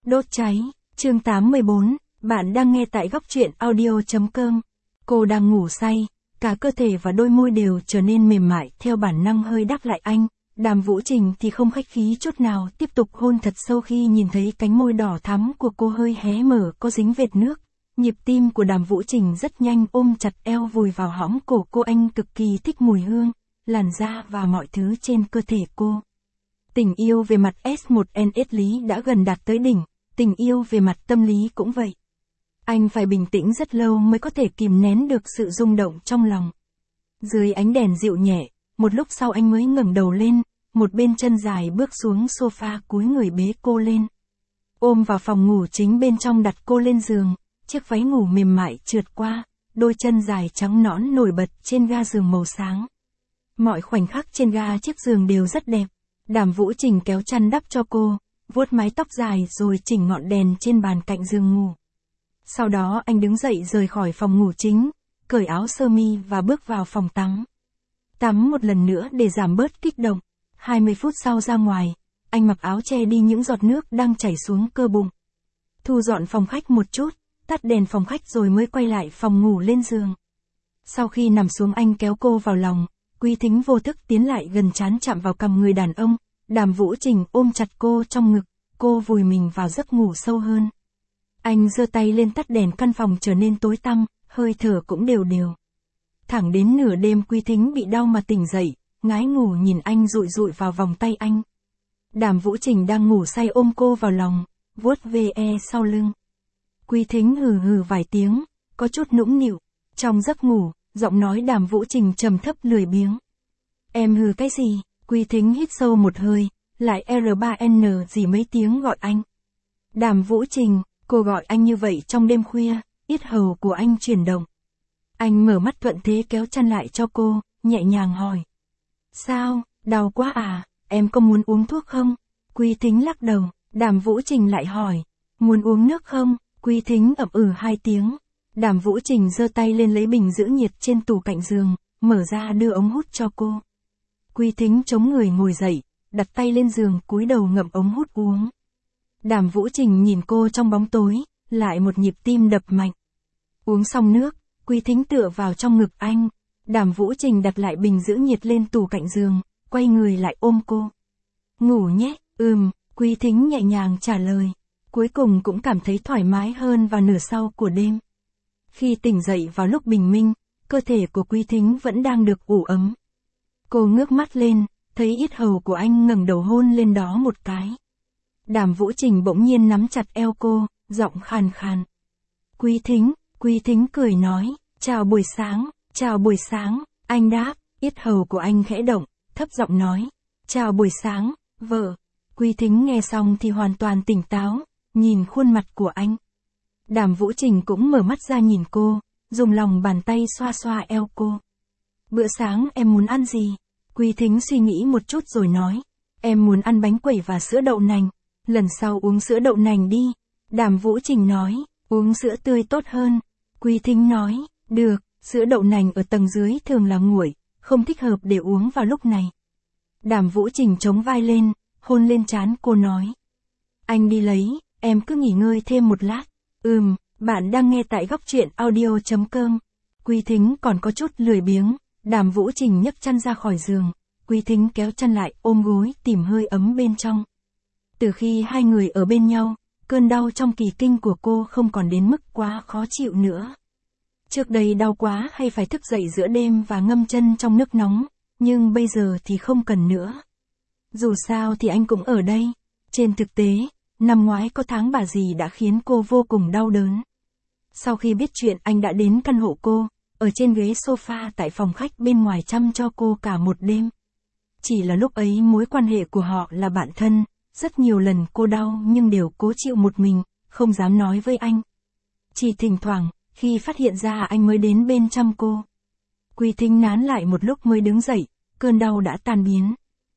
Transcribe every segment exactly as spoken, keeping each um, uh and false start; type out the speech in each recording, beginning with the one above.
Đốt cháy, chương tám mươi bốn, bạn đang nghe tại góc truyện audio.com. Cô đang ngủ say, cả cơ thể và đôi môi đều trở nên mềm mại theo bản năng hơi đáp lại anh. Đàm Vũ Trình thì không khách khí chút nào, tiếp tục hôn thật sâu khi nhìn thấy cánh môi đỏ thắm của cô hơi hé mở có dính vệt nước. Nhịp tim của Đàm Vũ Trình rất nhanh, ôm chặt eo vùi vào hõm cổ cô. Anh cực kỳ thích mùi hương, làn da và mọi thứ trên cơ thể cô. Tình yêu về mặt S một N S lý đã gần đạt tới đỉnh, tình yêu về mặt tâm lý cũng vậy. Anh phải bình tĩnh rất lâu mới có thể kìm nén được sự rung động trong lòng. Dưới ánh đèn dịu nhẹ, một lúc sau anh mới ngẩng đầu lên, một bên chân dài bước xuống sofa cúi người bế cô lên. Ôm vào phòng ngủ chính bên trong, đặt cô lên giường, chiếc váy ngủ mềm mại trượt qua, đôi chân dài trắng nõn nổi bật trên ga giường màu sáng. Mọi khoảnh khắc trên ga chiếc giường đều rất đẹp. Đàm Vũ Trình kéo chăn đắp cho cô, vuốt mái tóc dài rồi chỉnh ngọn đèn trên bàn cạnh giường ngủ. Sau đó anh đứng dậy rời khỏi phòng ngủ chính, cởi áo sơ mi và bước vào phòng tắm. Tắm một lần nữa để giảm bớt kích động. hai mươi phút sau ra ngoài, anh mặc áo che đi những giọt nước đang chảy xuống cơ bụng. Thu dọn phòng khách một chút, tắt đèn phòng khách rồi mới quay lại phòng ngủ lên giường. Sau khi nằm xuống anh kéo cô vào lòng, Quý Thính vô thức tiến lại gần trán chạm vào cằm người đàn ông. Đàm Vũ Trình ôm chặt cô trong ngực, cô vùi mình vào giấc ngủ sâu hơn. Anh giơ tay lên tắt đèn, căn phòng trở nên tối tăm, hơi thở cũng đều đều. Thẳng đến nửa đêm Quý Thính bị đau mà tỉnh dậy, ngái ngủ nhìn anh dụi dụi vào vòng tay anh. Đàm Vũ Trình đang ngủ say ôm cô vào lòng, vuốt ve sau lưng. Quý Thính hừ hừ vài tiếng, có chút nũng nịu. Trong giấc ngủ, giọng nói Đàm Vũ Trình trầm thấp lười biếng. Em hừ cái gì? Quý Thính hít sâu một hơi, lại R ba N gì mấy tiếng gọi anh. Đàm Vũ Trình, cô gọi anh như vậy trong đêm khuya, yết hầu của anh chuyển động. Anh mở mắt thuận thế kéo chăn lại cho cô, nhẹ nhàng hỏi. Sao, đau quá à, em có muốn uống thuốc không? Quý Thính lắc đầu. Đàm Vũ Trình lại hỏi, muốn uống nước không? Quý Thính ậm ừ hai tiếng. Đàm Vũ Trình giơ tay lên lấy bình giữ nhiệt trên tủ cạnh giường, mở ra đưa ống hút cho cô. Quý Thính chống người ngồi dậy, đặt tay lên giường cúi đầu ngậm ống hút uống. Đàm Vũ Trình nhìn cô trong bóng tối, lại một nhịp tim đập mạnh. Uống xong nước, Quý Thính tựa vào trong ngực anh. Đàm Vũ Trình đặt lại bình giữ nhiệt lên tủ cạnh giường, quay người lại ôm cô. Ngủ nhé, ừm, Quý Thính nhẹ nhàng trả lời. Cuối cùng cũng cảm thấy thoải mái hơn vào nửa sau của đêm. Khi tỉnh dậy vào lúc bình minh, cơ thể của Quý Thính vẫn đang được ủ ấm. Cô ngước mắt lên, thấy yết hầu của anh, ngẩng đầu hôn lên đó một cái. Đàm Vũ Trình bỗng nhiên nắm chặt eo cô, giọng khàn khàn. Quý Thính, Quý Thính cười nói, chào buổi sáng, chào buổi sáng, anh đáp, yết hầu của anh khẽ động, thấp giọng nói, chào buổi sáng, vợ. Quý Thính nghe xong thì hoàn toàn tỉnh táo, nhìn khuôn mặt của anh. Đàm Vũ Trình cũng mở mắt ra nhìn cô, dùng lòng bàn tay xoa xoa eo cô. Bữa sáng em muốn ăn gì? Quý Thính suy nghĩ một chút rồi nói, em muốn ăn bánh quẩy và sữa đậu nành, lần sau uống sữa đậu nành đi. Đàm Vũ Trình nói, uống sữa tươi tốt hơn. Quý Thính nói, được, sữa đậu nành ở tầng dưới thường là nguội, không thích hợp để uống vào lúc này. Đàm Vũ Trình chống vai lên, hôn lên trán cô nói. Anh đi lấy, em cứ nghỉ ngơi thêm một lát. Ừm, bạn đang nghe tại góc truyện audio.com. Quý Thính còn có chút lười biếng. Đàm Vũ Trình nhấc chăn ra khỏi giường. Quý Thính kéo chăn lại, ôm gối, tìm hơi ấm bên trong. Từ khi hai người ở bên nhau, cơn đau trong kỳ kinh của cô không còn đến mức quá khó chịu nữa. Trước đây đau quá hay phải thức dậy giữa đêm và ngâm chân trong nước nóng, nhưng bây giờ thì không cần nữa. Dù sao thì anh cũng ở đây. Trên thực tế, năm ngoái có tháng bà dì đã khiến cô vô cùng đau đớn. Sau khi biết chuyện, anh đã đến căn hộ cô, ở trên ghế sofa tại phòng khách bên ngoài chăm cho cô cả một đêm. Chỉ là lúc ấy mối quan hệ của họ là bạn thân, rất nhiều lần cô đau nhưng đều cố chịu một mình, không dám nói với anh. Chỉ thỉnh thoảng, khi phát hiện ra anh mới đến bên chăm cô. Quý Thính nán lại một lúc mới đứng dậy, cơn đau đã tan biến.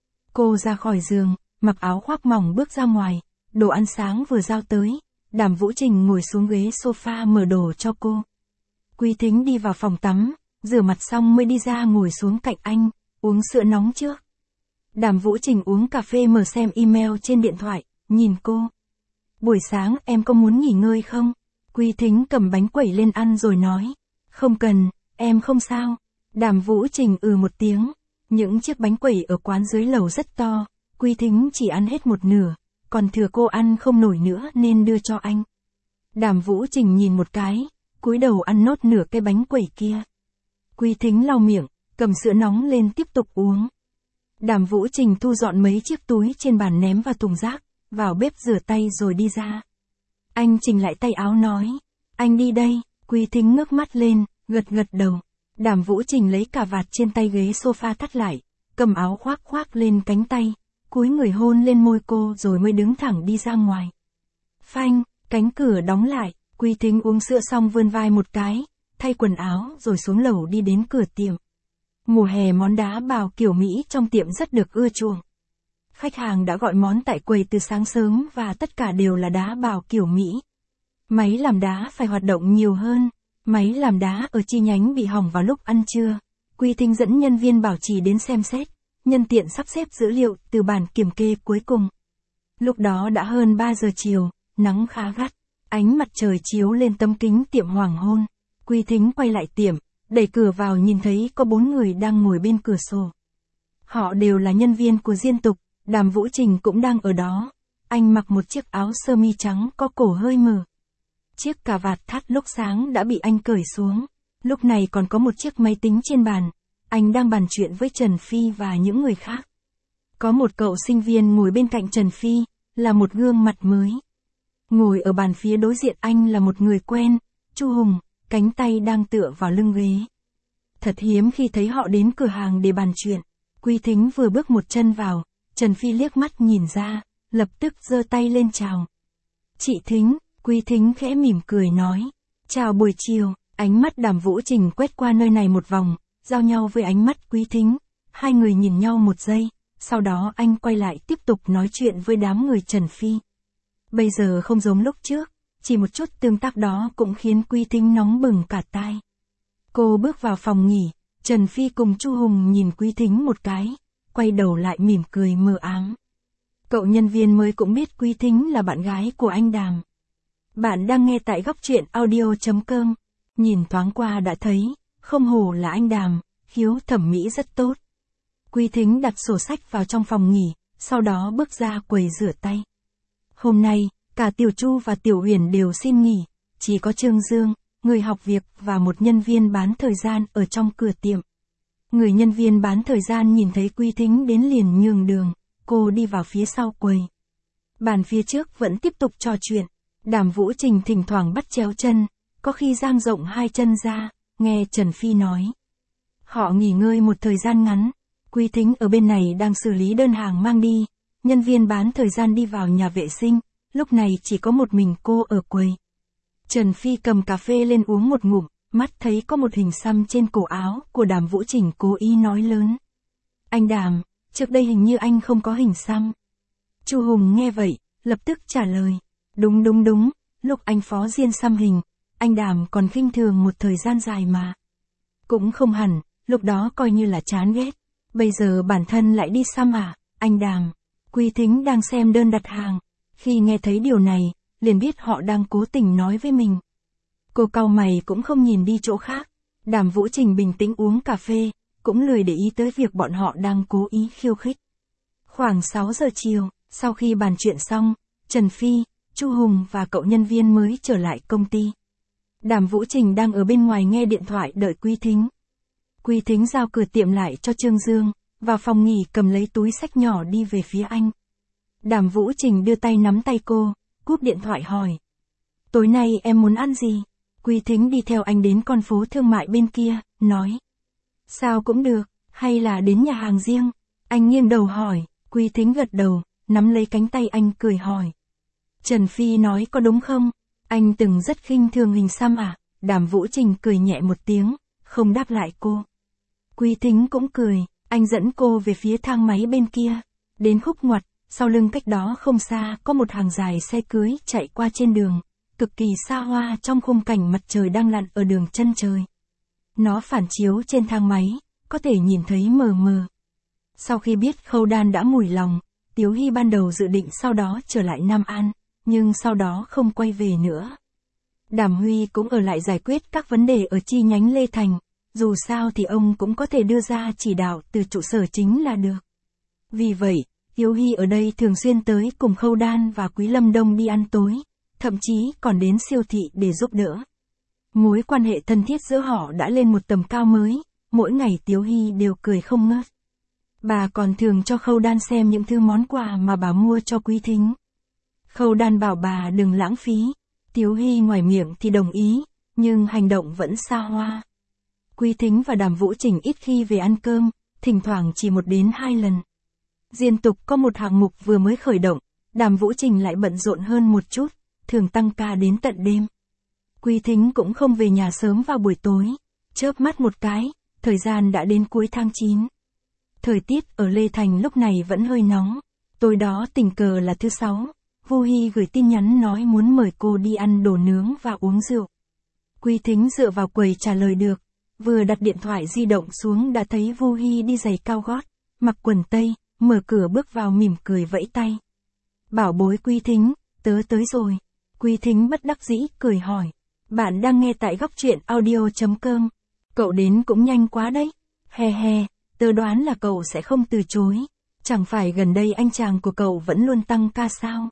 Cô ra khỏi giường, mặc áo khoác mỏng bước ra ngoài, đồ ăn sáng vừa giao tới. Đàm Vũ Trình ngồi xuống ghế sofa mở đồ cho cô. Quý Thính đi vào phòng tắm, rửa mặt xong mới đi ra ngồi xuống cạnh anh, uống sữa nóng trước. Đàm Vũ Trình uống cà phê mở xem email trên điện thoại, nhìn cô. buổi sáng em có muốn nghỉ ngơi không? Quy Thính cầm bánh quẩy lên ăn rồi nói. Không cần, em không sao. Đàm Vũ Trình ừ một tiếng. Những chiếc bánh quẩy ở quán dưới lầu rất to, Quy Thính chỉ ăn hết một nửa, còn thừa cô ăn không nổi nữa nên đưa cho anh. Đàm Vũ Trình nhìn một cái, cúi đầu ăn nốt nửa cái bánh quẩy kia. Quy Thính lau miệng, cầm sữa nóng lên tiếp tục uống. Đàm Vũ Trình thu dọn mấy chiếc túi trên bàn ném vào thùng rác, vào bếp rửa tay rồi đi ra. Anh chỉnh lại tay áo nói, anh đi đây. Quy Thính ngước mắt lên, gật gật đầu. Đàm Vũ Trình lấy cà vạt trên tay ghế sofa thắt lại, cầm áo khoác khoác lên cánh tay, cúi người hôn lên môi cô rồi mới đứng thẳng đi ra ngoài. Phanh, cánh cửa đóng lại, Quy Thính uống sữa xong vươn vai một cái, thay quần áo rồi xuống lầu đi đến cửa tiệm. Mùa hè món đá bào kiểu Mỹ trong tiệm rất được ưa chuộng. Khách hàng đã gọi món tại quầy từ sáng sớm và tất cả đều là đá bào kiểu Mỹ. Máy làm đá phải hoạt động nhiều hơn. Máy làm đá ở chi nhánh bị hỏng vào lúc ăn trưa. Quy Thính dẫn nhân viên bảo trì đến xem xét, nhân tiện sắp xếp dữ liệu từ bản kiểm kê cuối cùng. Lúc đó đã hơn ba giờ chiều, nắng khá gắt, ánh mặt trời chiếu lên tấm kính tiệm hoàng hôn. Quy Thính quay lại tiệm, đẩy cửa vào nhìn thấy có bốn người đang ngồi bên cửa sổ. Họ đều là nhân viên của Diên Tục, Đàm Vũ Trình cũng đang ở đó. Anh mặc một chiếc áo sơ mi trắng có cổ hơi mở. Chiếc cà vạt thắt lúc sáng đã bị anh cởi xuống. Lúc này còn có một chiếc máy tính trên bàn. Anh đang bàn chuyện với Trần Phi và những người khác. Có một cậu sinh viên ngồi bên cạnh Trần Phi, là một gương mặt mới. Ngồi ở bàn phía đối diện anh là một người quen, Chu Hùng, cánh tay đang tựa vào lưng ghế. Thật hiếm khi thấy họ đến cửa hàng để bàn chuyện. Quy Thính vừa bước một chân vào, Trần Phi liếc mắt nhìn ra, lập tức giơ tay lên chào. Chị Thính. Quy Thính khẽ mỉm cười nói. Chào buổi chiều. Ánh mắt Đàm Vũ Trình quét qua nơi này một vòng, giao nhau với ánh mắt Quy Thính. Hai người nhìn nhau một giây, sau đó anh quay lại tiếp tục nói chuyện với đám người Trần Phi. Bây giờ không giống lúc trước, chỉ một chút tương tác đó cũng khiến Quy Thính nóng bừng cả tai. Cô bước vào phòng nghỉ, Trần Phi cùng Chu Hùng nhìn Quy Thính một cái, quay đầu lại mỉm cười mờ ám. Cậu nhân viên mới cũng biết Quy Thính là bạn gái của anh Đàm. Bạn đang nghe tại góc truyện audio chấm com. Nhìn thoáng qua đã thấy, không hổ là anh Đàm, khiếu thẩm mỹ rất tốt. Quy Thính đặt sổ sách vào trong phòng nghỉ, sau đó bước ra quầy rửa tay. Hôm nay, cả Tiểu Chu và Tiểu Uyển đều xin nghỉ, chỉ có Trương Dương, người học việc và một nhân viên bán thời gian ở trong cửa tiệm. Người nhân viên bán thời gian nhìn thấy Quy Thính đến liền nhường đường, cô đi vào phía sau quầy. Bàn phía trước vẫn tiếp tục trò chuyện. Đàm Vũ Trình thỉnh thoảng bắt chéo chân, có khi dang rộng hai chân ra, nghe Trần Phi nói. Họ nghỉ ngơi một thời gian ngắn, Quy Thính ở bên này đang xử lý đơn hàng mang đi, nhân viên bán thời gian đi vào nhà vệ sinh, lúc này chỉ có một mình cô ở quầy. Trần Phi cầm cà phê lên uống một ngụm, mắt thấy có một hình xăm trên cổ áo của Đàm Vũ Trình cố ý nói lớn. Anh Đàm, trước đây hình như anh không có hình xăm. Chu Hùng nghe vậy, lập tức trả lời. Đúng đúng đúng, lúc anh phó Diên xăm hình, anh Đàm còn khinh thường một thời gian dài mà. Cũng không hẳn, lúc đó coi như là chán ghét. Bây giờ bản thân lại đi xăm à, anh Đàm. Quy Thính đang xem đơn đặt hàng. Khi nghe thấy điều này, liền biết họ đang cố tình nói với mình. Cô cau mày cũng không nhìn đi chỗ khác. Đàm Vũ Trình bình tĩnh uống cà phê, cũng lười để ý tới việc bọn họ đang cố ý khiêu khích. Khoảng sáu giờ chiều, sau khi bàn chuyện xong, Trần Phi, Chu Hùng và cậu nhân viên mới trở lại công ty. Đàm Vũ Trình đang ở bên ngoài nghe điện thoại đợi Quy Thính. Quy Thính giao cửa tiệm lại cho Trương Dương, vào phòng nghỉ cầm lấy túi xách nhỏ đi về phía anh. Đàm Vũ Trình đưa tay nắm tay cô, cúp điện thoại hỏi. Tối nay em muốn ăn gì? Quy Thính đi theo anh đến con phố thương mại bên kia, nói. Sao cũng được, hay là đến nhà hàng riêng? Anh nghiêng đầu hỏi, Quy Thính gật đầu, nắm lấy cánh tay anh cười hỏi. Trần Phi nói có đúng không? Anh từng rất khinh thường hình xăm à? Đàm Vũ Trình cười nhẹ một tiếng, không đáp lại cô. Quy Thính cũng cười, anh dẫn cô về phía thang máy bên kia. Đến khúc ngoặt, sau lưng cách đó không xa có một hàng dài xe cưới chạy qua trên đường, cực kỳ xa hoa trong khung cảnh mặt trời đang lặn ở đường chân trời. Nó phản chiếu trên thang máy, có thể nhìn thấy mờ mờ. Sau khi biết Khâu Đan đã mủi lòng, Tiếu Hy ban đầu dự định sau đó trở lại Nam An, nhưng sau đó không quay về nữa. Đàm Huy cũng ở lại giải quyết các vấn đề ở chi nhánh Lê Thành, dù sao thì ông cũng có thể đưa ra chỉ đạo từ trụ sở chính là được. Vì vậy, Hiếu Hy ở đây thường xuyên tới cùng Khâu Đan và Quý Lâm Đông đi ăn tối, thậm chí còn đến siêu thị để giúp đỡ. Mối quan hệ thân thiết giữa họ đã lên một tầm cao mới, mỗi ngày Tiếu Hy đều cười không ngớt. Bà còn thường cho Khâu Đan xem những thứ món quà mà bà mua cho Quý Thính. Khâu Đan bảo bà đừng lãng phí, Tiếu Hy ngoài miệng thì đồng ý, nhưng hành động vẫn xa hoa. Quý Thính và Đàm Vũ Trình ít khi về ăn cơm, thỉnh thoảng chỉ một đến hai lần. Diên tục có một hạng mục vừa mới khởi động, Đàm Vũ Trình lại bận rộn hơn một chút, thường tăng ca đến tận đêm. Quý Thính cũng không về nhà sớm vào buổi tối, chớp mắt một cái, thời gian đã đến cuối tháng chín. Thời tiết ở Lê Thành lúc này vẫn hơi nóng, tối đó tình cờ là thứ sáu, Vu Hy gửi tin nhắn nói muốn mời cô đi ăn đồ nướng và uống rượu. Quý Thính dựa vào quầy trả lời được, vừa đặt điện thoại di động xuống đã thấy Vu Hy đi giày cao gót, mặc quần tây, mở cửa bước vào mỉm cười vẫy tay. Bảo bối Quý Thính, tớ tới rồi. Quý Thính bất đắc dĩ cười hỏi, bạn đang nghe tại góc truyện audio chấm com. Cậu đến cũng nhanh quá đấy. He he, tớ đoán là cậu sẽ không từ chối. Chẳng phải gần đây anh chàng của cậu vẫn luôn tăng ca sao?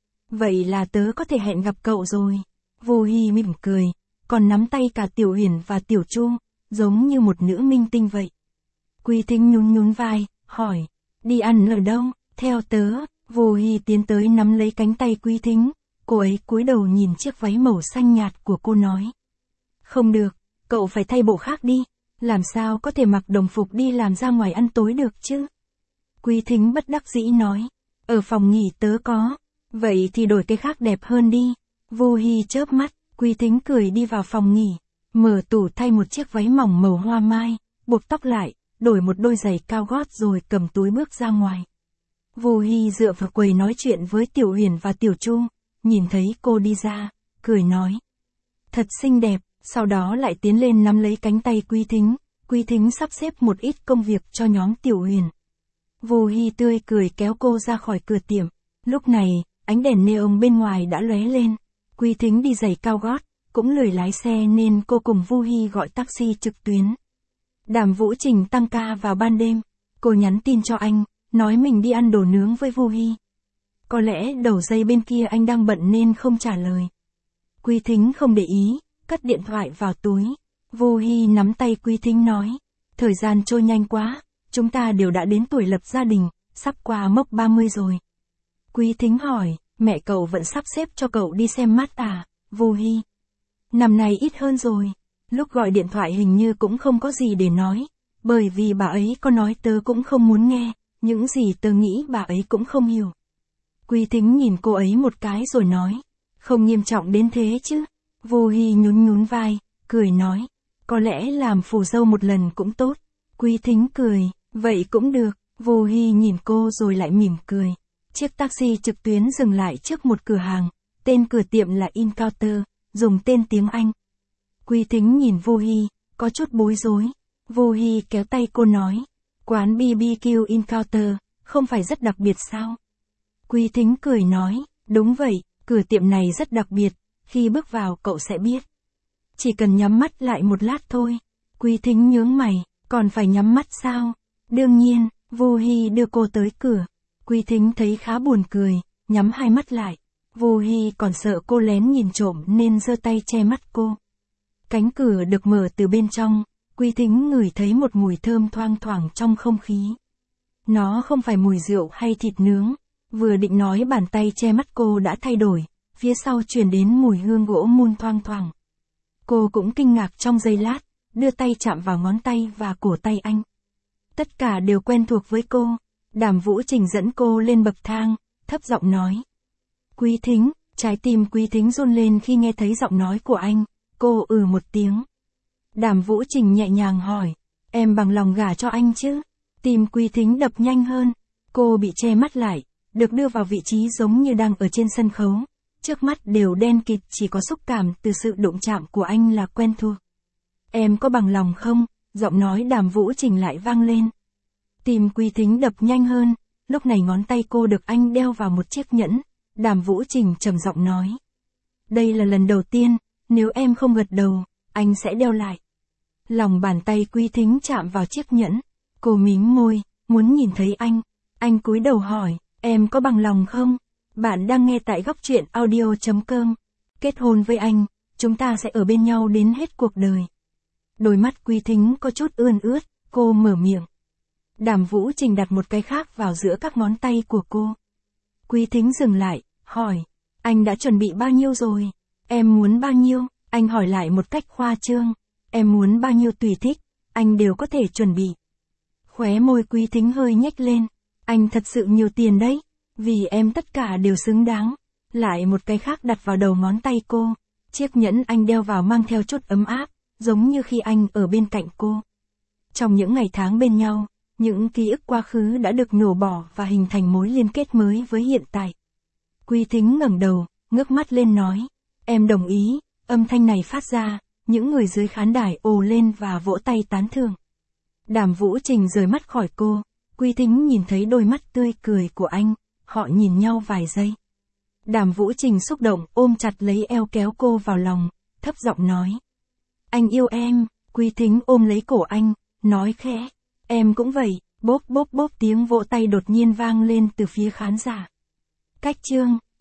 Vậy là tớ có thể hẹn gặp cậu rồi. Vu Hy mỉm cười, còn nắm tay cả Tiểu Huyền và Tiểu Chu, giống như một nữ minh tinh vậy. Quý Thính nhún nhún vai, hỏi, đi ăn ở đâu? Theo tớ. Vu Hy tiến tới nắm lấy cánh tay Quý Thính, cô ấy cúi đầu nhìn chiếc váy màu xanh nhạt của cô nói. Không được, cậu phải thay bộ khác đi, làm sao có thể mặc đồng phục đi làm ra ngoài ăn tối được chứ? Quý Thính bất đắc dĩ nói, ở phòng nghỉ tớ có, vậy thì đổi cái khác đẹp hơn đi. Vu Hy chớp mắt, Quý Thính cười đi vào phòng nghỉ, mở tủ thay một chiếc váy mỏng màu hoa mai, buộc tóc lại, đổi một đôi giày cao gót rồi cầm túi bước ra ngoài. Vu Hy dựa vào quầy nói chuyện với Tiểu Huyền và Tiểu Chu, nhìn thấy cô đi ra, cười nói. Thật xinh đẹp, sau đó lại tiến lên nắm lấy cánh tay Quý Thính, Quý Thính sắp xếp một ít công việc cho nhóm Tiểu Huyền. Vu Hy tươi cười kéo cô ra khỏi cửa tiệm, lúc này, ánh đèn neon bên ngoài đã lóe lên, Quý Thính đi giày cao gót, cũng lười lái xe nên cô cùng Vu Hy gọi taxi trực tuyến. Đàm Vũ Trình tăng ca vào ban đêm, cô nhắn tin cho anh, nói mình đi ăn đồ nướng với Vu Hy. Có lẽ đầu dây bên kia anh đang bận nên không trả lời. Quý Thính không để ý, cất điện thoại vào túi. Vu Hy nắm tay Quý Thính nói, thời gian trôi nhanh quá, chúng ta đều đã đến tuổi lập gia đình, sắp qua mốc ba mươi rồi. Quý Thính hỏi, mẹ cậu vẫn sắp xếp cho cậu đi xem mắt à? Vu Hy, năm nay ít hơn rồi. Lúc gọi điện thoại hình như cũng không có gì để nói, bởi vì bà ấy có nói tớ cũng không muốn nghe, những gì tớ nghĩ bà ấy cũng không hiểu. Quý Thính nhìn cô ấy một cái rồi nói, không nghiêm trọng đến thế chứ. Vu Hy nhún nhún vai, cười nói, có lẽ làm phù dâu một lần cũng tốt. Quý Thính cười, vậy cũng được. Vu Hy nhìn cô rồi lại mỉm cười. Chiếc taxi trực tuyến dừng lại trước một cửa hàng, tên cửa tiệm là Encounter, dùng tên tiếng Anh. Quý Thính nhìn Vu Hy, có chút bối rối. Vu Hy kéo tay cô nói, quán bê bê kiu Encounter, không phải rất đặc biệt sao? Quý Thính cười nói, đúng vậy, cửa tiệm này rất đặc biệt, khi bước vào cậu sẽ biết. Chỉ cần nhắm mắt lại một lát thôi. Quý Thính nhướng mày, còn phải nhắm mắt sao? Đương nhiên, Vu Hy đưa cô tới cửa. Quý Thính thấy khá buồn cười, nhắm hai mắt lại. Vu Hy còn sợ cô lén nhìn trộm nên giơ tay che mắt cô. Cánh cửa được mở từ bên trong, Quý Thính ngửi thấy một mùi thơm thoang thoảng trong không khí. Nó không phải mùi rượu hay thịt nướng. Vừa định nói bàn tay che mắt cô đã thay đổi, phía sau truyền đến mùi hương gỗ mun thoang thoảng. Cô cũng kinh ngạc trong giây lát, đưa tay chạm vào ngón tay và cổ tay anh. Tất cả đều quen thuộc với cô. Đàm Vũ Trình dẫn cô lên bậc thang, thấp giọng nói. Quý Thính, trái tim Quý Thính run lên khi nghe thấy giọng nói của anh, cô ừ một tiếng. Đàm Vũ Trình nhẹ nhàng hỏi, em bằng lòng gả cho anh chứ? Tim Quý Thính đập nhanh hơn, cô bị che mắt lại, được đưa vào vị trí giống như đang ở trên sân khấu. Trước mắt đều đen kịt, chỉ có xúc cảm từ sự đụng chạm của anh là quen thuộc. Em có bằng lòng không? Giọng nói Đàm Vũ Trình lại vang lên. Tim Quý Thính đập nhanh hơn, lúc này ngón tay cô được anh đeo vào một chiếc nhẫn, Đàm Vũ Trình trầm giọng nói. Đây là lần đầu tiên, nếu em không gật đầu, anh sẽ đeo lại. Lòng bàn tay Quý Thính chạm vào chiếc nhẫn. Cô mím môi, muốn nhìn thấy anh. Anh cúi đầu hỏi, em có bằng lòng không? Bạn đang nghe tại góc truyện audio.com. Kết hôn với anh, chúng ta sẽ ở bên nhau đến hết cuộc đời. Đôi mắt Quý Thính có chút ươn ướt, cô mở miệng. Đàm Vũ Trình đặt một cái khác vào giữa các ngón tay của cô. Quý Thính dừng lại, hỏi, anh đã chuẩn bị bao nhiêu rồi? Em muốn bao nhiêu? Anh hỏi lại một cách khoa trương. Em muốn bao nhiêu tùy thích, anh đều có thể chuẩn bị. Khóe môi Quý Thính hơi nhếch lên. Anh thật sự nhiều tiền đấy, vì em tất cả đều xứng đáng. Lại một cái khác đặt vào đầu ngón tay cô. Chiếc nhẫn anh đeo vào mang theo chút ấm áp, giống như khi anh ở bên cạnh cô. Trong những ngày tháng bên nhau, những ký ức quá khứ đã được nhổ bỏ và hình thành mối liên kết mới với hiện tại. Quý Thính ngẩng đầu, ngước mắt lên nói, em đồng ý. Âm thanh này phát ra, những người dưới khán đài ồ lên và vỗ tay tán thưởng. Đàm Vũ Trình rời mắt khỏi cô, Quý Thính nhìn thấy đôi mắt tươi cười của anh, họ nhìn nhau vài giây. Đàm Vũ Trình xúc động ôm chặt lấy eo kéo cô vào lòng, thấp giọng nói. Anh yêu em. Quý Thính ôm lấy cổ anh, nói khẽ, em cũng vậy. Bốp bốp bốp tiếng vỗ tay đột nhiên vang lên từ phía khán giả. Cách chương